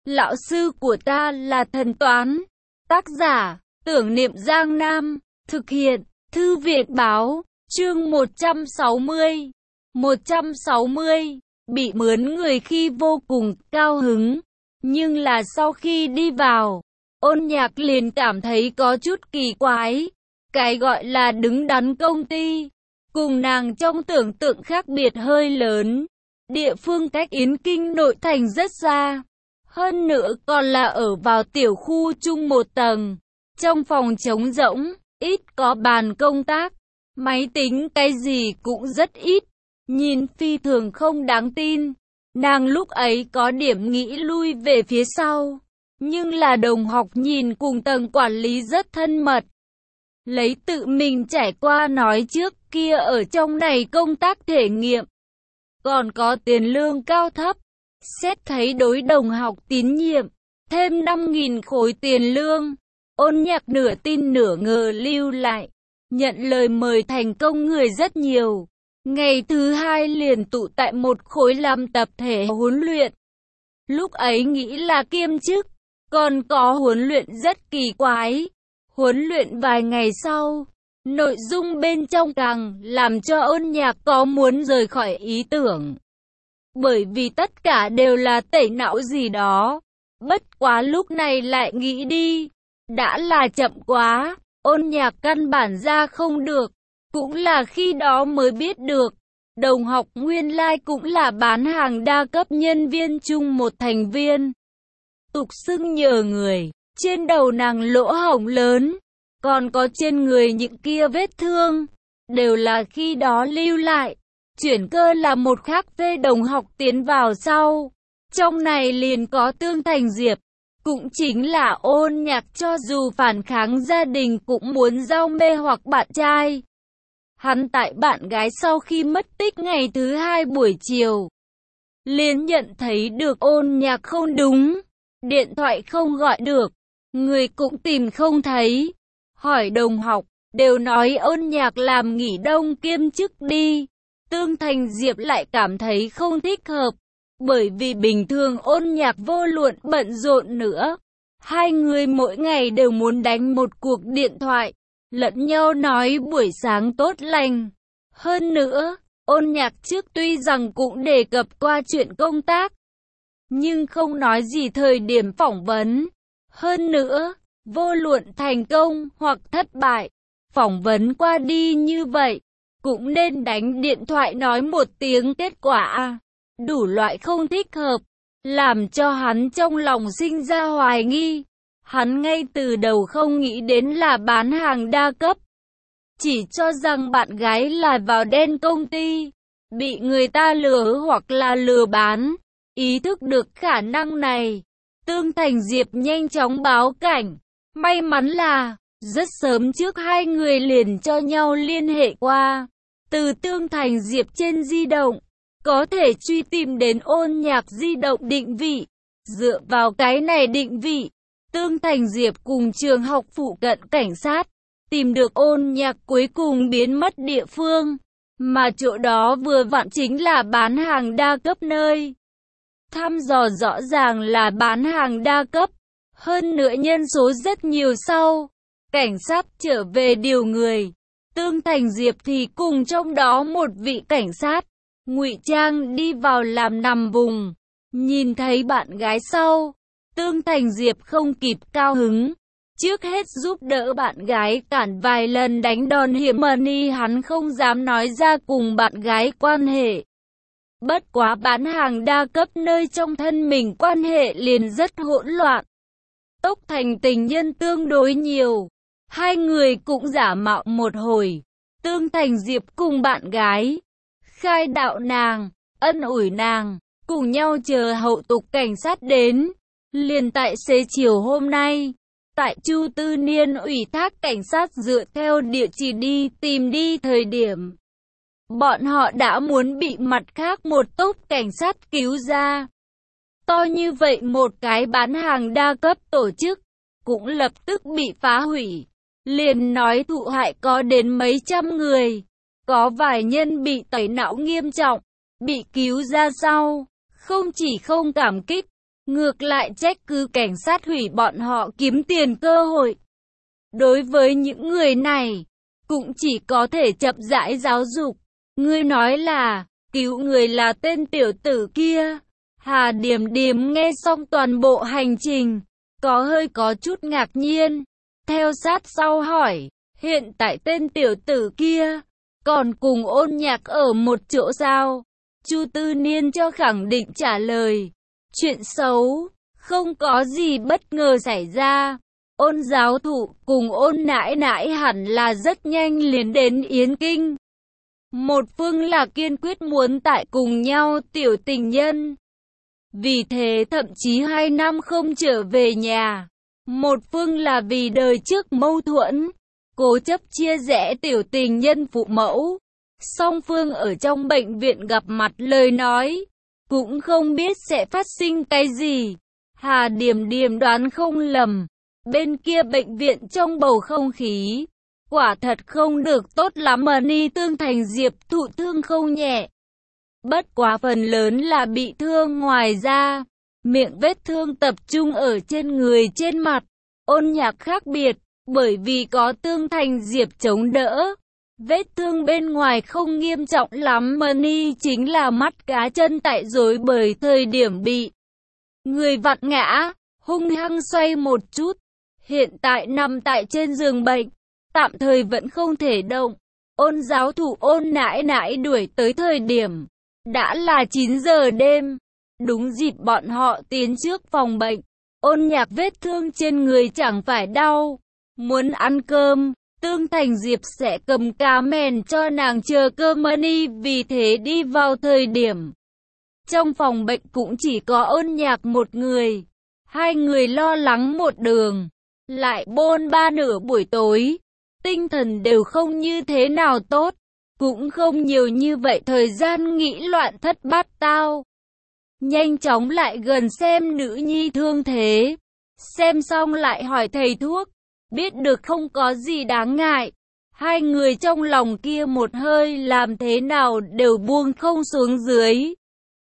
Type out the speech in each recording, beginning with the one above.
Lão sư của ta là thần toán. Tác giả, Tưởng Niệm Giang Nam. Thực hiện, Thư viện báo. Chương 160. 160. Bị mướn người khi vô cùng cao hứng. Nhưng là sau khi đi vào, Ôn Nhạc liền cảm thấy có chút kỳ quái. Cái gọi là đứng đắn công ty, cùng nàng trong tưởng tượng khác biệt hơi lớn. Địa phương cách Yến Kinh nội thành rất xa. Hơn nữa còn là ở vào tiểu khu chung một tầng. Trong phòng trống rỗng, ít có bàn công tác. Máy tính cái gì cũng rất ít. Nhìn phi thường không đáng tin. Nàng lúc ấy có điểm nghĩ lui về phía sau. Nhưng là đồng học nhìn cùng tầng quản lý rất thân mật. Lấy tự mình trải qua nói trước kia ở trong này công tác thể nghiệm. Còn có tiền lương cao thấp. Xét thấy đối đồng học tín nhiệm. Thêm 5.000 khối tiền lương. Ôn Nhạc nửa tin nửa ngờ lưu lại. Nhận lời mời thành công người rất nhiều. Ngày thứ hai liền tụ tại một khối làm tập thể huấn luyện. Lúc ấy nghĩ là kiêm chức. Còn có huấn luyện rất kỳ quái. Huấn luyện vài ngày sau, nội dung bên trong càng làm cho Ôn Nhạc có muốn rời khỏi ý tưởng. Bởi vì tất cả đều là tẩy não gì đó. Bất quá lúc này lại nghĩ đi. Đã là chậm quá, Ôn Nhạc căn bản ra không được. Cũng là khi đó mới biết được. Đồng học nguyên lai cũng là bán hàng đa cấp nhân viên chung một thành viên. Tục xưng nhờ người, trên đầu nàng lỗ hổng lớn. Còn có trên người những kia vết thương, đều là khi đó lưu lại. Chuyển cơ là một khác phê đồng học tiến vào sau. Trong này liền có Tương Thành Diệp. Cũng chính là Ôn Nhạc cho dù phản kháng gia đình cũng muốn giao mê hoặc bạn trai. Hắn tại bạn gái sau khi mất tích ngày thứ hai buổi chiều. Liền nhận thấy được Ôn Nhạc không đúng. Điện thoại không gọi được. Người cũng tìm không thấy. Hỏi đồng học, đều nói Ôn Nhạc làm nghỉ đông kiêm chức đi. Tương Thành Diệp lại cảm thấy không thích hợp. Bởi vì bình thường Ôn Nhạc vô luận bận rộn nữa. Hai người mỗi ngày đều muốn đánh một cuộc điện thoại. Lẫn nhau nói buổi sáng tốt lành. Hơn nữa, Ôn Nhạc trước tuy rằng cũng đề cập qua chuyện công tác. Nhưng không nói gì thời điểm phỏng vấn. Hơn nữa, vô luận thành công hoặc thất bại, phỏng vấn qua đi như vậy, cũng nên đánh điện thoại nói một tiếng kết quả. Đủ loại không thích hợp, làm cho hắn trong lòng sinh ra hoài nghi. Hắn ngay từ đầu không nghĩ đến là bán hàng đa cấp. Chỉ cho rằng bạn gái là vào đen công ty, bị người ta lừa hoặc là lừa bán. Ý thức được khả năng này, Tương Thành Diệp nhanh chóng báo cảnh. May mắn là, rất sớm trước hai người liền cho nhau liên hệ qua. Từ Tương Thành Diệp trên di động, có thể truy tìm đến Ôn Nhạc di động định vị. Dựa vào cái này định vị, Tương Thành Diệp cùng trường học phụ cận cảnh sát, tìm được Ôn Nhạc cuối cùng biến mất địa phương. Mà chỗ đó vừa vặn chính là bán hàng đa cấp nơi. Thăm dò rõ ràng là bán hàng đa cấp. Hơn nữa nhân số rất nhiều sau. Cảnh sát trở về điều người. Tương Thành Diệp thì cùng trong đó một vị cảnh sát. Ngụy trang đi vào làm nằm vùng. Nhìn thấy bạn gái sau. Tương Thành Diệp không kịp cao hứng. Trước hết giúp đỡ bạn gái cản vài lần đánh đòn hiểm money hắn không dám nói ra cùng bạn gái quan hệ. Bất quá bán hàng đa cấp nơi trong thân mình quan hệ liền rất hỗn loạn. Tốc thành tình nhân tương đối nhiều. Hai người cũng giả mạo một hồi. Tương Thành Diệp cùng bạn gái khai đạo nàng, ân ủi nàng, cùng nhau chờ hậu tục cảnh sát đến. Liền tại xế chiều hôm nay, tại Chu Tư Niên ủy thác cảnh sát dựa theo địa chỉ đi tìm đi thời điểm. Bọn họ đã muốn bị mặt khác một tốp cảnh sát cứu ra. To như vậy một cái bán hàng đa cấp tổ chức, cũng lập tức bị phá hủy. Liền nói thụ hại có đến mấy trăm người. Có vài nhân bị tẩy não nghiêm trọng, bị cứu ra sau. Không chỉ không cảm kích, ngược lại trách cứ cảnh sát hủy bọn họ kiếm tiền cơ hội. Đối với những người này, cũng chỉ có thể chậm rãi giáo dục. Ngươi nói là, cứu người là tên tiểu tử kia. Hà Điềm Điềm nghe xong toàn bộ hành trình, có chút ngạc nhiên. Theo sát sau hỏi, hiện tại tên tiểu tử kia, còn cùng Ôn Nhạc ở một chỗ sao? Chu Tư Niên cho khẳng định trả lời, chuyện xấu, không có gì bất ngờ xảy ra. Ôn giáo thụ cùng Ôn nãi nãi hẳn là rất nhanh liền đến Yến Kinh. Một phương là kiên quyết muốn tại cùng nhau tiểu tình nhân. Vì thế thậm chí 2 năm không trở về nhà. Một phương là vì đời trước mâu thuẫn, cố chấp chia rẽ tiểu tình nhân phụ mẫu. Song phương ở trong bệnh viện gặp mặt lời nói, cũng không biết sẽ phát sinh cái gì. Hà Điềm Điềm đoán không lầm, bên kia bệnh viện trong bầu không khí, quả thật không được tốt lắm. Ni Tương Thành Diệp thụ thương không nhẹ. Bất quá phần lớn là bị thương ngoài da, miệng vết thương tập trung ở trên người trên mặt. Ôn Nhạc khác biệt, bởi vì có Tương Thành Diệp chống đỡ. Vết thương bên ngoài không nghiêm trọng lắm. Ni chính là mắt cá chân tại rối bởi thời điểm bị người vặn ngã, hung hăng xoay một chút. Hiện tại nằm tại trên giường bệnh, tạm thời vẫn không thể động. Ôn giáo thủ Ôn nãi nãi đuổi tới thời điểm đã là 9 giờ đêm, đúng dịp bọn họ tiến trước phòng bệnh. Ôn Nhạc vết thương trên người chẳng phải đau, muốn ăn cơm, Tương Thành Diệp sẽ cầm cá mèn cho nàng chờ cơm. Ni vì thế đi vào thời điểm trong phòng bệnh cũng chỉ có Ôn Nhạc một người. Hai người lo lắng một đường, lại bôn ba nửa buổi tối, tinh thần đều không như thế nào tốt, cũng không nhiều như vậy thời gian nghĩ loạn thất bát tao. Nhanh chóng lại gần xem nữ nhi thương thế, xem xong lại hỏi thầy thuốc, biết được không có gì đáng ngại. Hai người trong lòng kia một hơi làm thế nào đều buông không xuống dưới.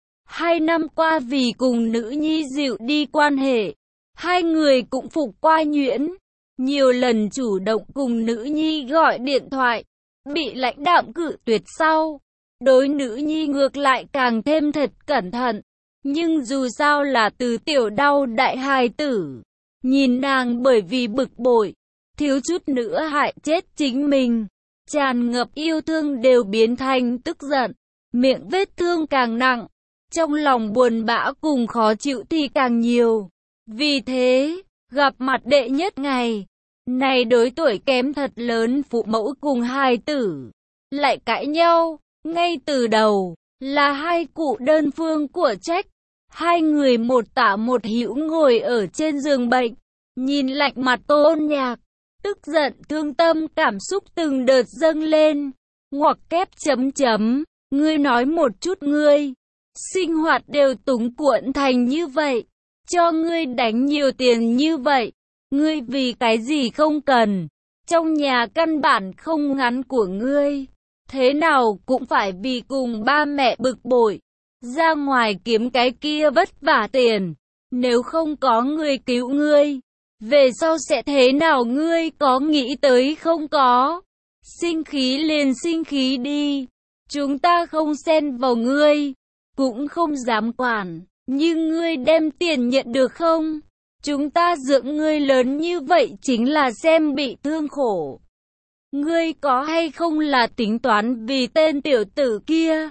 2 năm qua vì cùng nữ nhi dịu đi quan hệ, hai người cũng phục qua nhuyễn, nhiều lần chủ động cùng nữ nhi gọi điện thoại, bị lãnh đạm cự tuyệt sau. Đối nữ nhi ngược lại càng thêm thật cẩn thận, nhưng dù sao là từ tiểu đau đại hài tử, nhìn nàng bởi vì bực bội, thiếu chút nữa hại chết chính mình, tràn ngập yêu thương đều biến thành tức giận, miệng vết thương càng nặng, trong lòng buồn bã cùng khó chịu thì càng nhiều. Vì thế, gặp mặt đệ nhất ngày này đối tuổi kém thật lớn phụ mẫu cùng hài tử lại cãi nhau, ngay từ đầu là hai cụ đơn phương của trách. Hai người một tả một hữu ngồi ở trên giường bệnh, nhìn lạnh mặt Ôn Nhạc, tức giận thương tâm cảm xúc từng đợt dâng lên. Ngoặc kép chấm chấm, ngươi nói một chút, ngươi sinh hoạt đều túng cuộn thành như vậy, cho ngươi đánh nhiều tiền như vậy, ngươi vì cái gì không cần, trong nhà căn bản không ngắn của ngươi, thế nào cũng phải vì cùng ba mẹ bực bội, ra ngoài kiếm cái kia vất vả tiền, nếu không có người cứu ngươi, về sau sẽ thế nào ngươi có nghĩ tới không? Có sinh khí liền sinh khí đi, chúng ta không xen vào ngươi, cũng không dám quản, nhưng ngươi đem tiền nhận được không? Chúng ta dưỡng ngươi lớn như vậy chính là xem bị thương khổ. Ngươi có hay không là tính toán vì tên tiểu tử kia?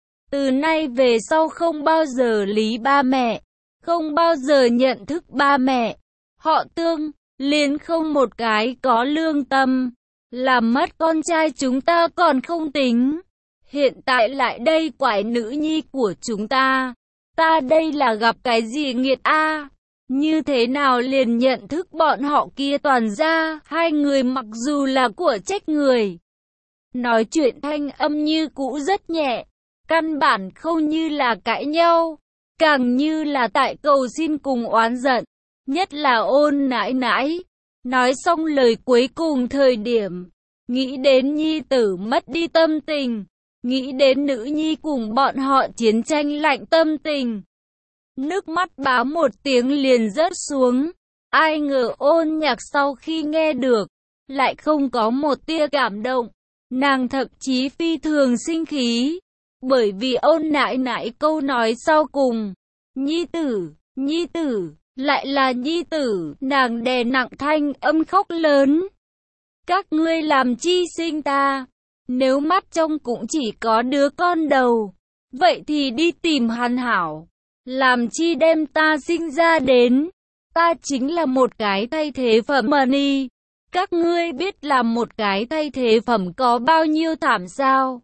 Từ nay về sau không bao giờ lý ba mẹ, không bao giờ nhận thức ba mẹ. Họ Tương, liền không một cái có lương tâm. Làm mất con trai chúng ta còn không tính, hiện tại lại đây quải nữ nhi của chúng ta. Ta đây là gặp cái gì nghiệt a? Như thế nào liền nhận thức bọn họ kia toàn ra? Hai người mặc dù là của trách người, nói chuyện thanh âm như cũ rất nhẹ, căn bản không như là cãi nhau, càng như là tại cầu xin cùng oán giận. Nhất là Ôn nãi nãi, nói xong lời cuối cùng thời điểm, nghĩ đến nhi tử mất đi tâm tình, nghĩ đến nữ nhi cùng bọn họ chiến tranh lạnh tâm tình. Nước mắt bá một tiếng liền rớt xuống. Ai ngờ Ôn Nhạc sau khi nghe được, lại không có một tia cảm động. Nàng thậm chí phi thường sinh khí, bởi vì Ôn nãi nãi câu nói sau cùng, nhi tử, lại là nhi tử, nàng đè nặng thanh âm khóc lớn. Các ngươi làm chi sinh ta? Nếu mắt trông cũng chỉ có đứa con đầu, vậy thì đi tìm hắn hảo. Làm chi đem ta sinh ra đến? Ta chính là một cái thay thế phẩm mà ni. Các ngươi biết làm một cái thay thế phẩm có bao nhiêu thảm sao?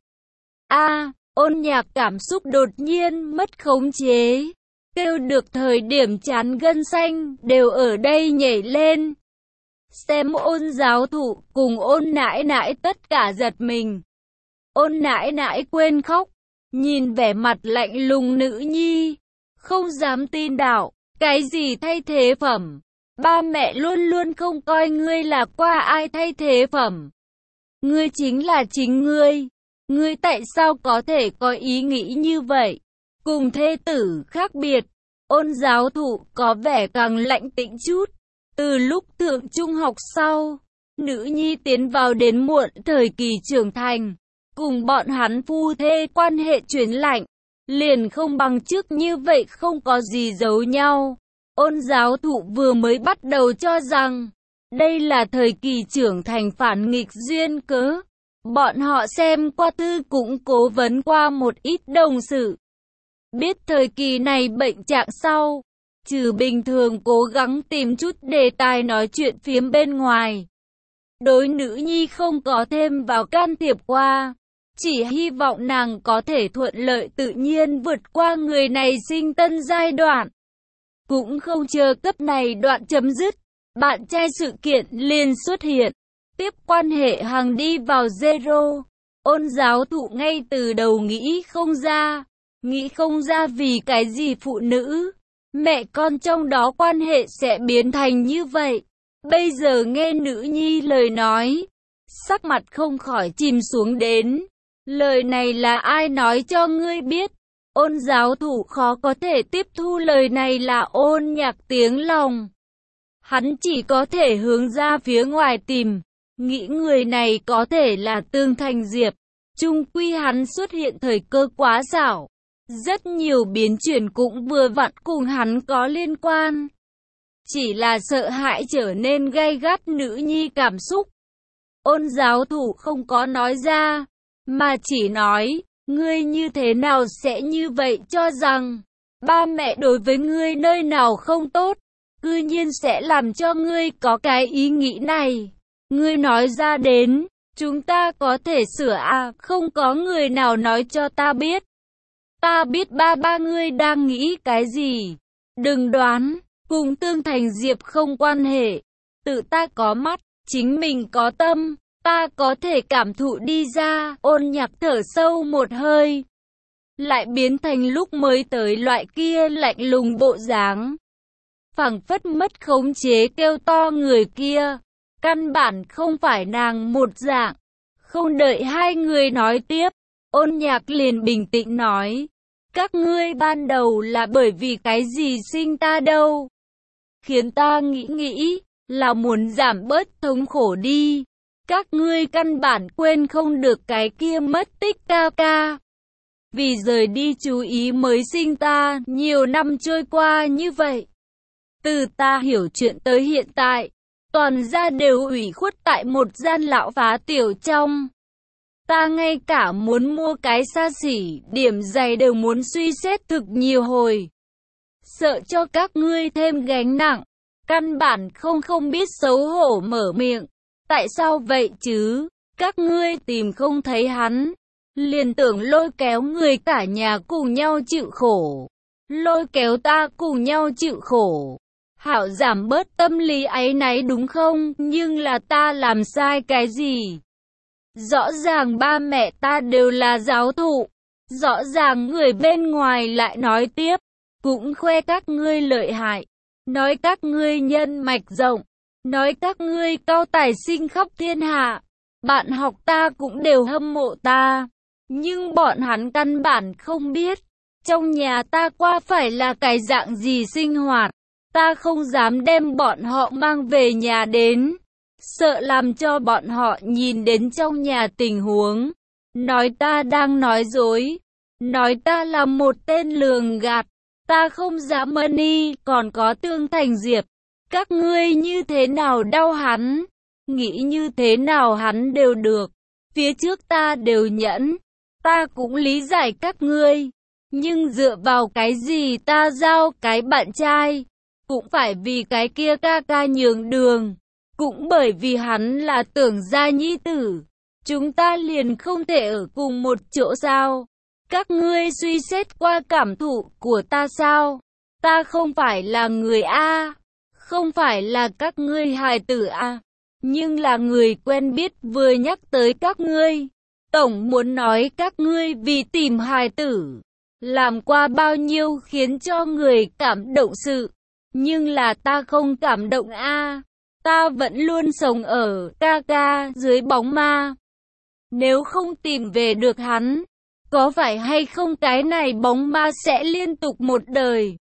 Ôn Nhạc cảm xúc đột nhiên mất khống chế. Kêu được thời điểm chán gân xanh đều ở đây nhảy lên. Xem Ôn giáo thụ cùng Ôn nãi nãi tất cả giật mình. Ôn nãi nãi quên khóc, nhìn vẻ mặt lạnh lùng nữ nhi, không dám tin đạo, cái gì thay thế phẩm? Ba mẹ luôn luôn không coi ngươi là qua ai thay thế phẩm. Ngươi chính là chính ngươi. Ngươi tại sao có thể có ý nghĩ như vậy? Cùng thê tử khác biệt, Ôn giáo thụ có vẻ càng lạnh tĩnh chút. Từ lúc thượng trung học sau, nữ nhi tiến vào đến muộn thời kỳ trưởng thành, cùng bọn hắn phu thê quan hệ chuyển lạnh, liền không bằng trước như vậy không có gì giấu nhau. Ôn giáo thụ vừa mới bắt đầu cho rằng, đây là thời kỳ trưởng thành phản nghịch duyên cớ. Bọn họ xem qua thư cũng cố vấn qua một ít đồng sự. Biết thời kỳ này bệnh trạng sau, trừ bình thường cố gắng tìm chút đề tài nói chuyện phiếm bên ngoài. Đối nữ nhi không có thêm vào can thiệp qua, chỉ hy vọng nàng có thể thuận lợi tự nhiên vượt qua người này sinh tân giai đoạn. Cũng không chờ cấp này đoạn chấm dứt, bạn trai sự kiện liền xuất hiện, tiếp quan hệ hàng đi vào zero. Ôn giáo thụ ngay từ đầu nghĩ không ra vì cái gì phụ nữ, mẹ con trong đó quan hệ sẽ biến thành như vậy. Bây giờ nghe nữ nhi lời nói, sắc mặt không khỏi chìm xuống đến. Lời này là ai nói cho ngươi biết? Ôn giáo thụ khó có thể tiếp thu lời này là Ôn Nhạc tiếng lòng. Hắn chỉ có thể hướng ra phía ngoài tìm, nghĩ người này có thể là Tương Thành Diệp. Chung quy hắn xuất hiện thời cơ quá xảo. Rất nhiều biến chuyển cũng vừa vặn cùng hắn có liên quan. Chỉ là sợ hãi trở nên gay gắt nữ nhi cảm xúc. Ôn giáo thụ không có nói ra, mà chỉ nói, ngươi như thế nào sẽ như vậy cho rằng, ba mẹ đối với ngươi nơi nào không tốt, cư nhiên sẽ làm cho ngươi có cái ý nghĩ này. Ngươi nói ra đến, chúng ta có thể sửa không có người nào nói cho ta biết. Ta biết ba ngươi đang nghĩ cái gì. Đừng đoán, cùng Tương Thành Diệp không quan hệ. Tự ta có mắt, chính mình có tâm, ta có thể cảm thụ đi ra. Ôn Nhạc thở sâu một hơi, lại biến thành lúc mới tới loại kia lạnh lùng bộ dáng. Phảng phất mất khống chế kêu to người kia. Căn bản không phải nàng một dạng. Không đợi hai người nói tiếp, Ôn Nhạc liền bình tĩnh nói. Các ngươi ban đầu là bởi vì cái gì sinh ta đâu? Khiến ta nghĩ, là muốn giảm bớt thống khổ đi. Các ngươi căn bản quên không được cái kia mất tích ca ca. Vì rời đi chú ý mới sinh ta, nhiều năm trôi qua như vậy. Từ ta hiểu chuyện tới hiện tại, toàn gia đều ủy khuất tại một gian lão phá tiểu trong. Ta ngay cả muốn mua cái xa xỉ, điểm giày đều muốn suy xét thực nhiều hồi. Sợ cho các ngươi thêm gánh nặng, căn bản không biết xấu hổ mở miệng. Tại sao vậy chứ? Các ngươi tìm không thấy hắn, liền tưởng lôi kéo người cả nhà cùng nhau chịu khổ. Lôi kéo ta cùng nhau chịu khổ. Hảo giảm bớt tâm lý áy náy đúng không? Nhưng là ta làm sai cái gì? Rõ ràng ba mẹ ta đều là giáo thụ. Rõ ràng người bên ngoài lại nói tiếp. Cũng khoe các ngươi lợi hại. Nói các ngươi nhân mạch rộng. Nói các ngươi cao tài sinh khắp thiên hạ. Bạn học ta cũng đều hâm mộ ta. Nhưng bọn hắn căn bản không biết. trong nhà ta qua phải là cái dạng gì sinh hoạt. Ta không dám đem bọn họ mang về nhà đến, sợ làm cho bọn họ nhìn đến trong nhà tình huống, nói ta đang nói dối, nói ta là một tên lường gạt. Ta không dám Mani, còn có Tương Thành Diệp. Các ngươi như thế nào đau hắn, nghĩ như thế nào hắn đều được. Phía trước ta đều nhẫn, ta cũng lý giải các ngươi. Nhưng dựa vào cái gì ta giao cái bạn trai? Cũng phải vì cái kia ca ca nhường đường. Cũng bởi vì hắn là Tưởng gia nhi tử. Chúng ta liền không thể ở cùng một chỗ sao? Các ngươi suy xét qua cảm thụ của ta sao? Ta không phải là người A, không phải là các ngươi hài tử A, nhưng là người quen biết vừa nhắc tới các ngươi. Tổng muốn nói các ngươi vì tìm hài tử, làm qua bao nhiêu khiến cho người cảm động sự. Nhưng là ta không cảm động A, ta vẫn luôn sống ở ca ca dưới bóng ma. Nếu không tìm về được hắn, có phải hay không cái này bóng ma sẽ liên tục một đời?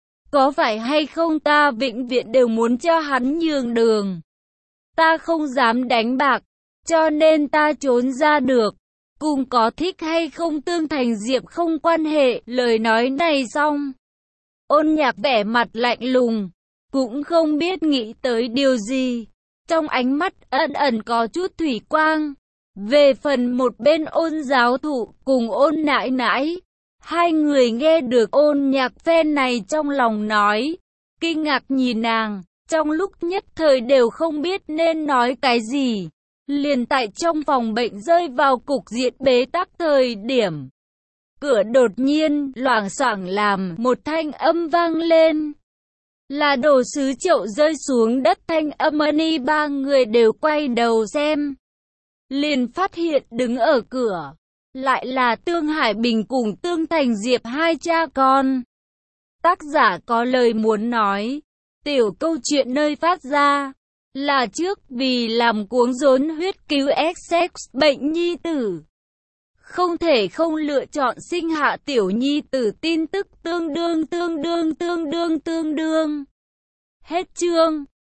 Có phải hay không ta vĩnh viễn đều muốn cho hắn nhường đường? Ta không dám đánh bạc, cho nên ta trốn ra được. Cùng có thích hay không Tương Thành Diệp không quan hệ. Lời nói này xong, Ôn Nhạc vẻ mặt lạnh lùng, cũng không biết nghĩ tới điều gì. Trong ánh mắt ẩn ẩn có chút thủy quang. Về phần một bên Ôn giáo thụ cùng Ôn nãi nãi, hai người nghe được Ôn Nhạc phen này trong lòng nói, kinh ngạc nhìn nàng, trong lúc nhất thời đều không biết nên nói cái gì. Liền tại trong phòng bệnh rơi vào cục diện bế tắc thời điểm, cửa đột nhiên loảng xoảng làm một thanh âm vang lên. Là đồ sứ chậu rơi xuống đất. Thanh âm Mani ba người đều quay đầu xem, liền phát hiện đứng ở cửa lại là Tương Hải Bình cùng Tương Thành Diệp, hai cha con. Tác giả có lời muốn nói, tiểu câu chuyện nơi phát ra là trước vì làm cuống rốn huyết cứu Essex bệnh nhi tử, không thể không lựa chọn sinh hạ tiểu nhi tử. Tin tức tương đương. Hết chương.